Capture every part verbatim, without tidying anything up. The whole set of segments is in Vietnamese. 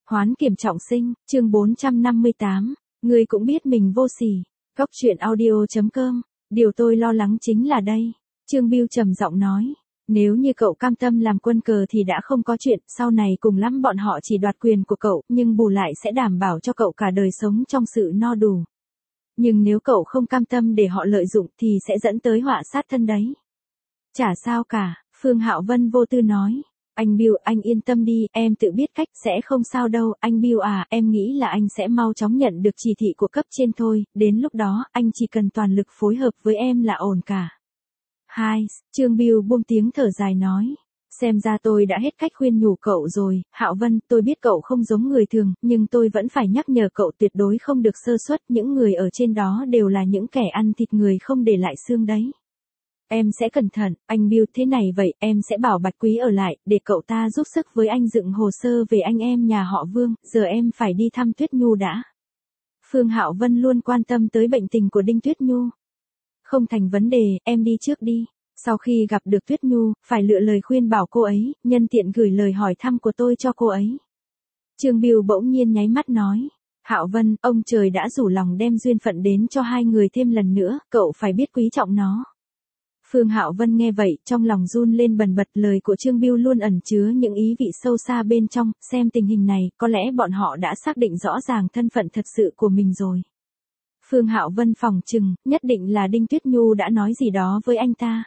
Hoán kiểm trọng sinh, chương bốn trăm năm mươi tám, ngươi cũng biết mình vô sỉ. Góc truyện audio.com, điều tôi lo lắng chính là đây. Trương Bưu trầm giọng nói, nếu như cậu cam tâm làm quân cờ thì đã không có chuyện, sau này cùng lắm bọn họ chỉ đoạt quyền của cậu, nhưng bù lại sẽ đảm bảo cho cậu cả đời sống trong sự no đủ. Nhưng nếu cậu không cam tâm để họ lợi dụng thì sẽ dẫn tới họa sát thân đấy. Chả sao cả, Phương Hạo Vân vô tư nói. Anh Bưu, anh yên tâm đi, em tự biết cách, sẽ không sao đâu, anh Bưu à, em nghĩ là anh sẽ mau chóng nhận được chỉ thị của cấp trên thôi, đến lúc đó, anh chỉ cần toàn lực phối hợp với em là ổn cả. Hai, Trương Bưu buông tiếng thở dài nói, xem ra tôi đã hết cách khuyên nhủ cậu rồi, Hạo Vân, tôi biết cậu không giống người thường, nhưng tôi vẫn phải nhắc nhở cậu tuyệt đối không được sơ suất, những người ở trên đó đều là những kẻ ăn thịt người không để lại xương đấy. Em sẽ cẩn thận, anh Bưu, thế này vậy, em sẽ bảo Bạch Quý ở lại, để cậu ta giúp sức với anh dựng hồ sơ về anh em nhà họ Vương, giờ em phải đi thăm Tuyết Nhu đã. Phương Hạo Vân luôn quan tâm tới bệnh tình của Đinh Tuyết Nhu. Không thành vấn đề, em đi trước đi. Sau khi gặp được Tuyết Nhu, phải lựa lời khuyên bảo cô ấy, nhân tiện gửi lời hỏi thăm của tôi cho cô ấy. Trương Bưu bỗng nhiên nháy mắt nói. Hạo Vân, ông trời đã rủ lòng đem duyên phận đến cho hai người thêm lần nữa, cậu phải biết quý trọng nó. Phương Hạo Vân nghe vậy, trong lòng run lên bần bật, lời của Trương Bưu luôn ẩn chứa những ý vị sâu xa bên trong, xem tình hình này, có lẽ bọn họ đã xác định rõ ràng thân phận thật sự của mình rồi. Phương Hạo Vân phỏng chừng, nhất định là Đinh Tuyết Nhu đã nói gì đó với anh ta.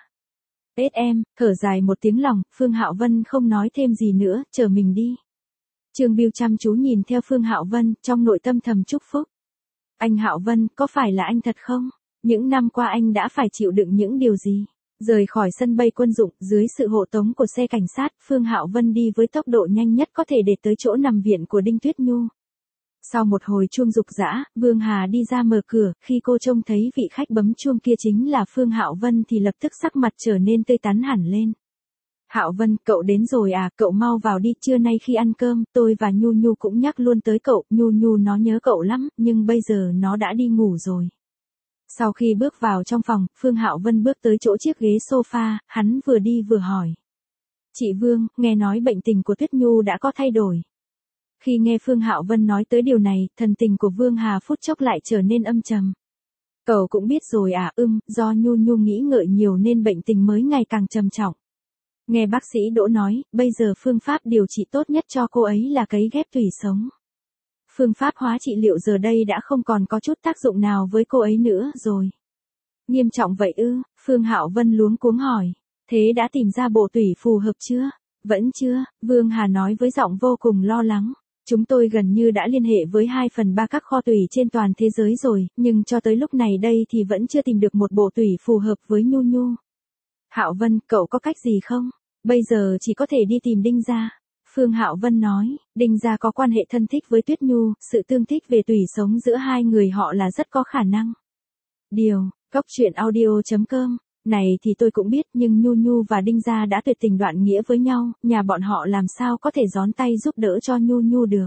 Ết em, thở dài một tiếng lòng, Phương Hạo Vân không nói thêm gì nữa, chờ mình đi. Trương Bưu chăm chú nhìn theo Phương Hạo Vân, trong nội tâm thầm chúc phúc. Anh Hạo Vân, có phải là anh thật không? Những năm qua anh đã phải chịu đựng những điều gì? Rời khỏi sân bay quân dụng, dưới sự hộ tống của xe cảnh sát, Phương Hạo Vân đi với tốc độ nhanh nhất có thể để tới chỗ nằm viện của Đinh Tuyết Nhu. Sau một hồi chuông rục rã, Vương Hà đi ra mở cửa, khi cô trông thấy vị khách bấm chuông kia chính là Phương Hạo Vân thì lập tức sắc mặt trở nên tươi tắn hẳn lên. Hạo Vân, cậu đến rồi à, cậu mau vào đi, trưa nay khi ăn cơm, tôi và Nhu Nhu cũng nhắc luôn tới cậu, Nhu Nhu nó nhớ cậu lắm, nhưng bây giờ nó đã đi ngủ rồi. Sau khi bước vào trong phòng, Phương Hạo Vân bước tới chỗ chiếc ghế sofa, hắn vừa đi vừa hỏi. Chị Vương, nghe nói bệnh tình của Tuyết Nhu đã có thay đổi. Khi nghe Phương Hạo Vân nói tới điều này, thần tình của Vương Hà phút chốc lại trở nên âm trầm. Cậu cũng biết rồi à, ưm, do Nhu Nhu nghĩ ngợi nhiều nên bệnh tình mới ngày càng trầm trọng. Nghe bác sĩ Đỗ nói, bây giờ phương pháp điều trị tốt nhất cho cô ấy là cấy ghép tủy sống. Phương pháp hóa trị liệu giờ đây đã không còn có chút tác dụng nào với cô ấy nữa rồi. Nghiêm trọng vậy ư? Phương Hạo Vân luống cuống hỏi. Thế đã tìm ra bộ tủy phù hợp chưa? Vẫn chưa, Vương Hà nói với giọng vô cùng lo lắng. Chúng tôi gần như đã liên hệ với hai phần ba các kho tủy trên toàn thế giới rồi, nhưng cho tới lúc này đây thì vẫn chưa tìm được một bộ tủy phù hợp với Nhu Nhu. Hạo Vân, cậu có cách gì không? Bây giờ chỉ có thể đi tìm Đinh gia. Phương Hạo Vân nói, Đinh gia có quan hệ thân thích với Tuyết Nhu, sự tương thích về tủy sống giữa hai người họ là rất có khả năng. Điều, góc truyện audio.com, này thì tôi cũng biết, nhưng Nhu Nhu và Đinh gia đã tuyệt tình đoạn nghĩa với nhau, nhà bọn họ làm sao có thể gión tay giúp đỡ cho Nhu Nhu được.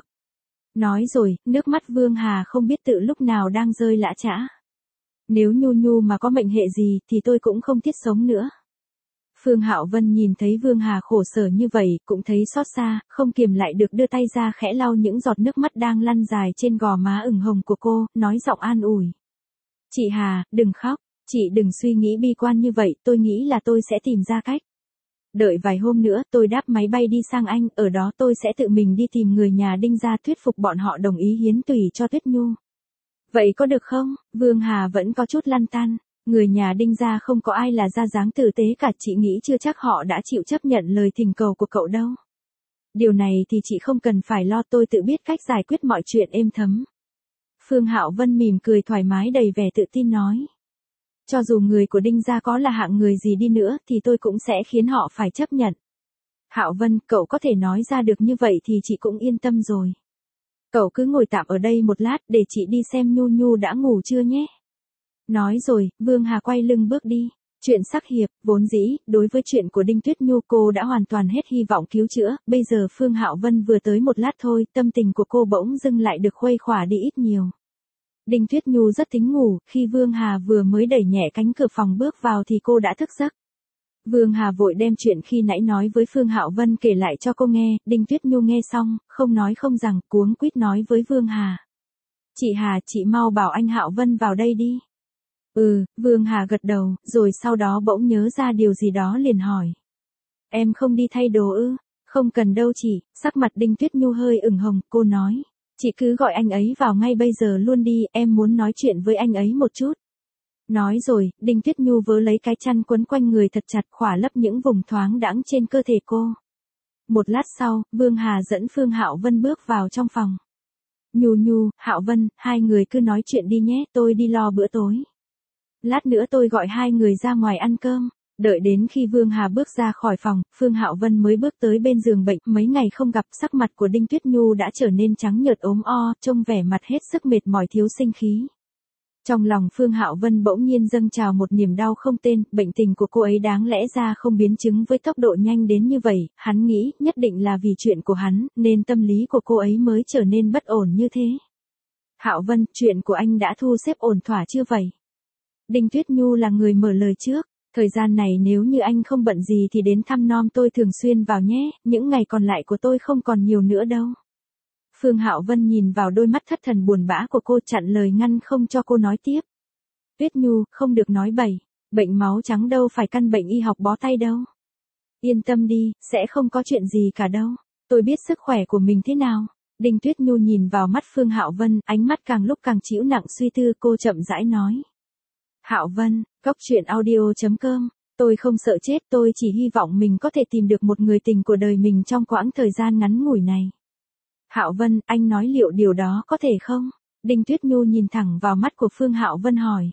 Nói rồi, nước mắt Vương Hà không biết tự lúc nào đang rơi lã chã. Nếu Nhu Nhu mà có mệnh hệ gì thì tôi cũng không thiết sống nữa. Phương Hạo Vân nhìn thấy Vương Hà khổ sở như vậy, cũng thấy xót xa, không kiềm lại được đưa tay ra khẽ lau những giọt nước mắt đang lăn dài trên gò má ửng hồng của cô, nói giọng an ủi. Chị Hà, đừng khóc, chị đừng suy nghĩ bi quan như vậy, tôi nghĩ là tôi sẽ tìm ra cách. Đợi vài hôm nữa, tôi đáp máy bay đi sang Anh, ở đó tôi sẽ tự mình đi tìm người nhà Đinh gia thuyết phục bọn họ đồng ý hiến tủy cho Tuyết Nhu. Vậy có được không? Vương Hà vẫn có chút lăn tăn. Người nhà Đinh gia không có ai là ra dáng tử tế cả, chị nghĩ chưa chắc họ đã chịu chấp nhận lời thỉnh cầu của cậu đâu. Điều này thì chị không cần phải lo, tôi tự biết cách giải quyết mọi chuyện êm thấm. Phương Hạo Vân mỉm cười thoải mái đầy vẻ tự tin nói. Cho dù người của Đinh gia có là hạng người gì đi nữa thì tôi cũng sẽ khiến họ phải chấp nhận. Hạo Vân, cậu có thể nói ra được như vậy thì chị cũng yên tâm rồi. Cậu cứ ngồi tạm ở đây một lát để chị đi xem Nhu Nhu đã ngủ chưa nhé. Nói rồi, Vương Hà quay lưng bước đi. Chuyện sắc hiệp, vốn dĩ, đối với chuyện của Đinh Tuyết Nhu cô đã hoàn toàn hết hy vọng cứu chữa, bây giờ Phương Hạo Vân vừa tới một lát thôi, tâm tình của cô bỗng dưng lại được khuây khỏa đi ít nhiều. Đinh Tuyết Nhu rất tính ngủ, khi Vương Hà vừa mới đẩy nhẹ cánh cửa phòng bước vào thì cô đã thức giấc. Vương Hà vội đem chuyện khi nãy nói với Phương Hạo Vân kể lại cho cô nghe, Đinh Tuyết Nhu nghe xong, không nói không rằng, cuống quýt nói với Vương Hà. Chị Hà, chị mau bảo anh Hạo Vân vào đây đi. Ừ, Vương Hà gật đầu, rồi sau đó bỗng nhớ ra điều gì đó liền hỏi. Em không đi thay đồ ư? Không cần đâu chị, sắc mặt Đinh Tuyết Nhu hơi ửng hồng, cô nói. Chị cứ gọi anh ấy vào ngay bây giờ luôn đi, em muốn nói chuyện với anh ấy một chút. Nói rồi, Đinh Tuyết Nhu vớ lấy cái chăn quấn quanh người thật chặt khỏa lấp những vùng thoáng đãng trên cơ thể cô. Một lát sau, Vương Hà dẫn Phương Hạo Vân bước vào trong phòng. Nhu Nhu, Hạo Vân, hai người cứ nói chuyện đi nhé, tôi đi lo bữa tối. Lát nữa tôi gọi hai người ra ngoài ăn cơm. Đợi đến khi Vương Hà bước ra khỏi phòng, Phương Hạo Vân mới bước tới bên giường bệnh, mấy ngày không gặp, sắc mặt của Đinh Tuyết Nhu đã trở nên trắng nhợt ốm o, trông vẻ mặt hết sức mệt mỏi thiếu sinh khí. Trong lòng Phương Hạo Vân bỗng nhiên dâng trào một niềm đau không tên, bệnh tình của cô ấy đáng lẽ ra không biến chứng với tốc độ nhanh đến như vậy, hắn nghĩ nhất định là vì chuyện của hắn, nên tâm lý của cô ấy mới trở nên bất ổn như thế. Hạo Vân, chuyện của anh đã thu xếp ổn thỏa chưa vậy? Đinh Tuyết Nhu là người mở lời trước. Thời gian này nếu như anh không bận gì thì đến thăm nom tôi thường xuyên vào nhé, những ngày còn lại của tôi không còn nhiều nữa đâu. Phương Hạo Vân nhìn vào đôi mắt thất thần buồn bã của cô, chặn lời ngăn không cho cô nói tiếp. Tuyết Nhu, không được nói bậy, bệnh máu trắng đâu phải căn bệnh y học bó tay đâu. Yên tâm đi, sẽ không có chuyện gì cả đâu, tôi biết sức khỏe của mình thế nào. Đinh Tuyết Nhu nhìn vào mắt Phương Hạo Vân, ánh mắt càng lúc càng trĩu nặng suy tư, cô chậm rãi nói. Hạo Vân, Góc Truyện Audio chấm com, tôi không sợ chết, tôi chỉ hy vọng mình có thể tìm được một người tình của đời mình trong quãng thời gian ngắn ngủi này. Hạo Vân, anh nói liệu điều đó có thể không? Đinh Tuyết Nhu nhìn thẳng vào mắt của Phương Hạo Vân hỏi.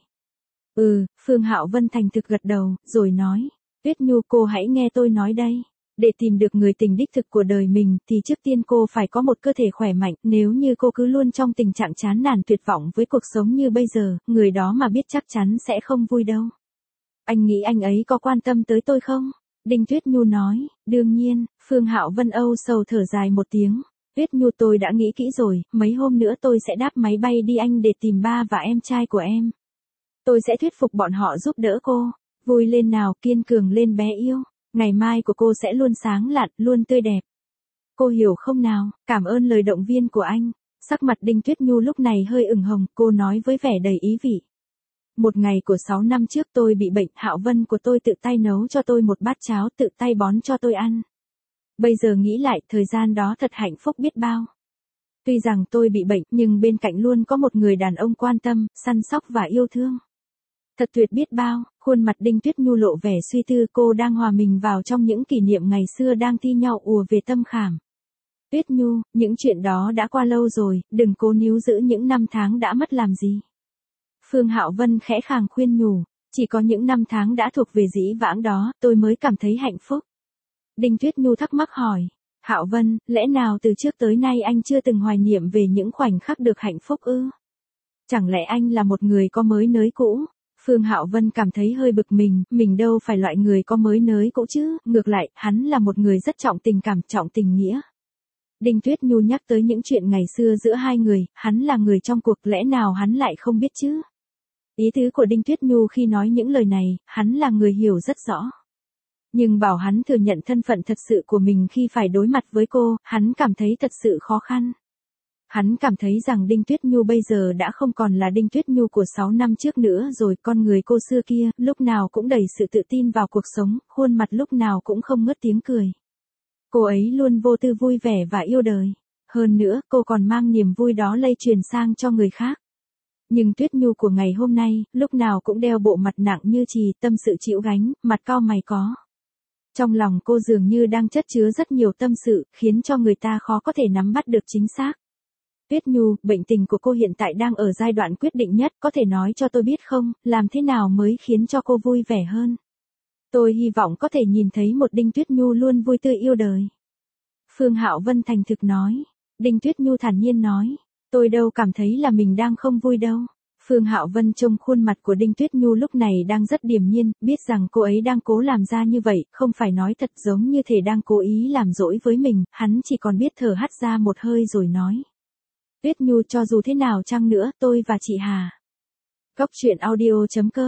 Ừ, Phương Hạo Vân thành thực gật đầu, rồi nói. Tuyết Nhu, cô hãy nghe tôi nói đây. Để tìm được người tình đích thực của đời mình thì trước tiên cô phải có một cơ thể khỏe mạnh, nếu như cô cứ luôn trong tình trạng chán nản tuyệt vọng với cuộc sống như bây giờ, người đó mà biết chắc chắn sẽ không vui đâu. Anh nghĩ anh ấy có quan tâm tới tôi không? Đinh Tuyết Nhu nói, đương nhiên. Phương Hạo Vân âu sầu thở dài một tiếng. Tuyết Nhu, tôi đã nghĩ kỹ rồi, mấy hôm nữa tôi sẽ đáp máy bay đi Anh để tìm ba và em trai của em. Tôi sẽ thuyết phục bọn họ giúp đỡ cô. Vui lên nào, kiên cường lên bé yêu. Ngày mai của cô sẽ luôn sáng lạn, luôn tươi đẹp. Cô hiểu không nào? Cảm ơn lời động viên của anh. Sắc mặt Đinh Tuyết Nhu lúc này hơi ửng hồng, cô nói với vẻ đầy ý vị. Một ngày của sáu năm trước tôi bị bệnh, Hạo Vân của tôi tự tay nấu cho tôi một bát cháo, tự tay bón cho tôi ăn. Bây giờ nghĩ lại, thời gian đó thật hạnh phúc biết bao. Tuy rằng tôi bị bệnh, nhưng bên cạnh luôn có một người đàn ông quan tâm, săn sóc và yêu thương. Thật tuyệt biết bao. Khuôn mặt Đinh Tuyết Nhu lộ vẻ suy tư, cô đang hòa mình vào trong những kỷ niệm ngày xưa đang thi nhau ùa về tâm khảm. Tuyết Nhu, những chuyện đó đã qua lâu rồi, đừng cố níu giữ những năm tháng đã mất làm gì. Phương Hạo Vân khẽ khàng khuyên nhủ, chỉ có những năm tháng đã thuộc về dĩ vãng đó, tôi mới cảm thấy hạnh phúc. Đinh Tuyết Nhu thắc mắc hỏi, Hạo Vân, lẽ nào từ trước tới nay anh chưa từng hoài niệm về những khoảnh khắc được hạnh phúc ư? Chẳng lẽ anh là một người có mới nới cũ? Phương Hạo Vân cảm thấy hơi bực mình, mình đâu phải loại người có mới nới cũ chứ, ngược lại, hắn là một người rất trọng tình cảm, trọng tình nghĩa. Đinh Tuyết Nhu nhắc tới những chuyện ngày xưa giữa hai người, hắn là người trong cuộc, lẽ nào hắn lại không biết chứ? Ý tứ của Đinh Tuyết Nhu khi nói những lời này, hắn là người hiểu rất rõ. Nhưng bảo hắn thừa nhận thân phận thật sự của mình khi phải đối mặt với cô, hắn cảm thấy thật sự khó khăn. Hắn cảm thấy rằng Đinh Tuyết Nhu bây giờ đã không còn là Đinh Tuyết Nhu của sáu năm trước nữa rồi, con người cô xưa kia, lúc nào cũng đầy sự tự tin vào cuộc sống, khuôn mặt lúc nào cũng không ngớt tiếng cười. Cô ấy luôn vô tư vui vẻ và yêu đời. Hơn nữa, cô còn mang niềm vui đó lây truyền sang cho người khác. Nhưng Tuyết Nhu của ngày hôm nay, lúc nào cũng đeo bộ mặt nặng như chì, tâm sự chịu gánh, mặt cau mày có. Trong lòng cô dường như đang chất chứa rất nhiều tâm sự, khiến cho người ta khó có thể nắm bắt được chính xác. Tuyết Nhu, bệnh tình của cô hiện tại đang ở giai đoạn quyết định nhất, có thể nói cho tôi biết không, làm thế nào mới khiến cho cô vui vẻ hơn? Tôi hy vọng có thể nhìn thấy một Đinh Tuyết Nhu luôn vui tươi yêu đời. Phương Hạo Vân thành thực nói. Đinh Tuyết Nhu thản nhiên nói. Tôi đâu cảm thấy là mình đang không vui đâu. Phương Hạo Vân trông khuôn mặt của Đinh Tuyết Nhu lúc này đang rất điềm nhiên, biết rằng cô ấy đang cố làm ra như vậy, không phải nói thật giống như thể đang cố ý làm dỗi với mình, hắn chỉ còn biết thở hắt ra một hơi rồi nói. Tuyết Nhu, cho dù thế nào chăng nữa, tôi và chị Hà. Góc Truyện Audio chấm com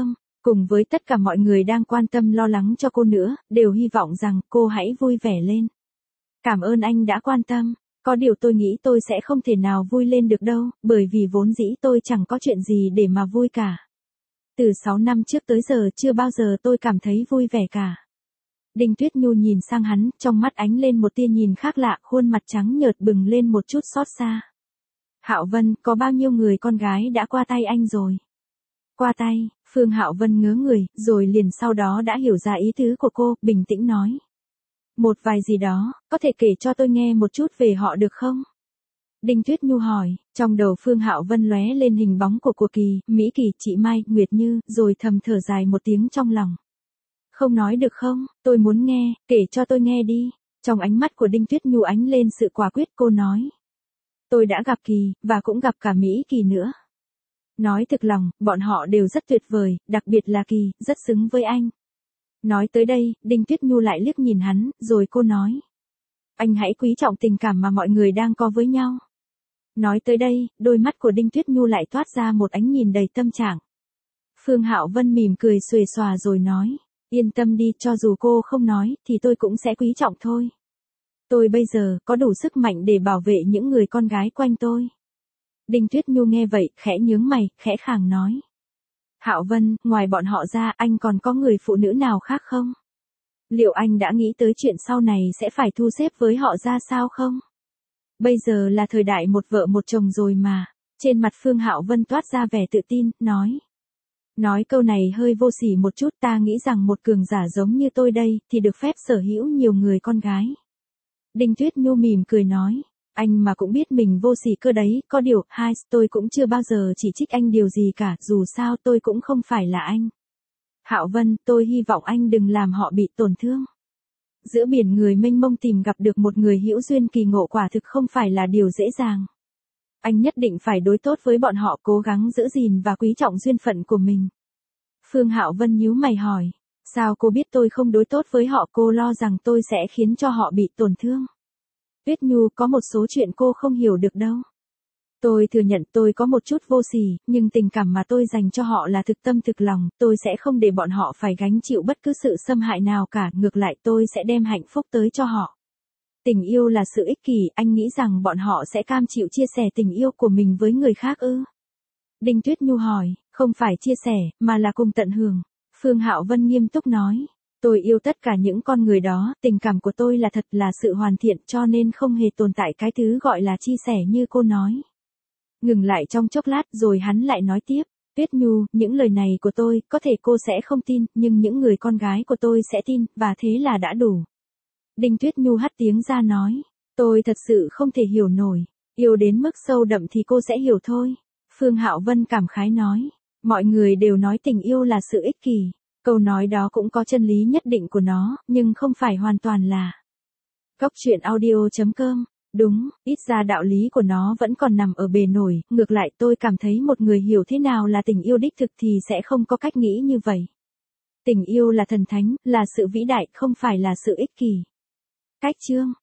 Cùng với tất cả mọi người đang quan tâm lo lắng cho cô nữa, đều hy vọng rằng cô hãy vui vẻ lên. Cảm ơn anh đã quan tâm. Có điều tôi nghĩ tôi sẽ không thể nào vui lên được đâu, bởi vì vốn dĩ tôi chẳng có chuyện gì để mà vui cả. Từ sáu năm trước tới giờ chưa bao giờ tôi cảm thấy vui vẻ cả. Đinh Tuyết Nhu nhìn sang hắn, trong mắt ánh lên một tia nhìn khác lạ, khuôn mặt trắng nhợt bừng lên một chút xót xa. Hạo Vân, có bao nhiêu người con gái đã qua tay anh rồi? Qua tay, Phương Hạo Vân ngớ người, rồi liền sau đó đã hiểu ra ý tứ của cô, bình tĩnh nói. Một vài gì đó, có thể kể cho tôi nghe một chút về họ được không? Đinh Tuyết Nhu hỏi, trong đầu Phương Hạo Vân lóe lên hình bóng của Của Kỳ, Mỹ Kỳ, chị Mai, Nguyệt Như, rồi thầm thở dài một tiếng trong lòng. Không nói được không, tôi muốn nghe, kể cho tôi nghe đi. Trong ánh mắt của Đinh Tuyết Nhu ánh lên sự quả quyết, cô nói. Tôi đã gặp Kỳ, và cũng gặp cả Mỹ Kỳ nữa. Nói thực lòng, bọn họ đều rất tuyệt vời, đặc biệt là Kỳ, rất xứng với anh. Nói tới đây, Đinh Tuyết Nhu lại liếc nhìn hắn, rồi cô nói. Anh hãy quý trọng tình cảm mà mọi người đang có với nhau. Nói tới đây, đôi mắt của Đinh Tuyết Nhu lại toát ra một ánh nhìn đầy tâm trạng. Phương Hạo Vân mỉm cười xuề xòa rồi nói. Yên tâm đi, cho dù cô không nói, thì tôi cũng sẽ quý trọng thôi. Tôi bây giờ, có đủ sức mạnh để bảo vệ những người con gái quanh tôi. Đinh Tuyết Nhu nghe vậy, khẽ nhướng mày, khẽ khàng nói. Hạo Vân, ngoài bọn họ ra, anh còn có người phụ nữ nào khác không? Liệu anh đã nghĩ tới chuyện sau này sẽ phải thu xếp với họ ra sao không? Bây giờ là thời đại một vợ một chồng rồi mà. Trên mặt Phương Hạo Vân toát ra vẻ tự tin, nói. Nói câu này hơi vô sỉ một chút, ta nghĩ rằng một cường giả giống như tôi đây, thì được phép sở hữu nhiều người con gái. Đinh Tuyết Nhu mỉm cười nói. Anh mà cũng biết mình vô sỉ cơ đấy, có điều, hai, tôi cũng chưa bao giờ chỉ trích anh điều gì cả, dù sao tôi cũng không phải là anh. Hạo Vân, tôi hy vọng anh đừng làm họ bị tổn thương. Giữa biển người mênh mông tìm gặp được một người hữu duyên kỳ ngộ quả thực không phải là điều dễ dàng. Anh nhất định phải đối tốt với bọn họ, cố gắng giữ gìn và quý trọng duyên phận của mình. Phương Hạo Vân nhíu mày hỏi, sao cô biết tôi không đối tốt với họ? Cô lo rằng tôi sẽ khiến cho họ bị tổn thương. Tuyết Nhu, có một số chuyện cô không hiểu được đâu. Tôi thừa nhận tôi có một chút vô sỉ, nhưng tình cảm mà tôi dành cho họ là thực tâm thực lòng, tôi sẽ không để bọn họ phải gánh chịu bất cứ sự xâm hại nào cả, ngược lại tôi sẽ đem hạnh phúc tới cho họ. Tình yêu là sự ích kỷ, anh nghĩ rằng bọn họ sẽ cam chịu chia sẻ tình yêu của mình với người khác ư? Đinh Tuyết Nhu hỏi, không phải chia sẻ, mà là cùng tận hưởng. Phương Hạo Vân nghiêm túc nói. Tôi yêu tất cả những con người đó, tình cảm của tôi là thật, là sự hoàn thiện, cho nên không hề tồn tại cái thứ gọi là chia sẻ như cô nói. Ngừng lại trong chốc lát rồi hắn lại nói tiếp, Tuyết Nhu, những lời này của tôi, có thể cô sẽ không tin, nhưng những người con gái của tôi sẽ tin, và thế là đã đủ. Đinh Tuyết Nhu hắt tiếng ra nói, tôi thật sự không thể hiểu nổi, yêu đến mức sâu đậm thì cô sẽ hiểu thôi. Phương Hạo Vân cảm khái nói, mọi người đều nói tình yêu là sự ích kỷ. Câu nói đó cũng có chân lý nhất định của nó, nhưng không phải hoàn toàn là. Góc truyện audio chấm com, đúng, ít ra đạo lý của nó vẫn còn nằm ở bề nổi, ngược lại tôi cảm thấy một người hiểu thế nào là tình yêu đích thực thì sẽ không có cách nghĩ như vậy. Tình yêu là thần thánh, là sự vĩ đại, không phải là sự ích kỷ. Cách chương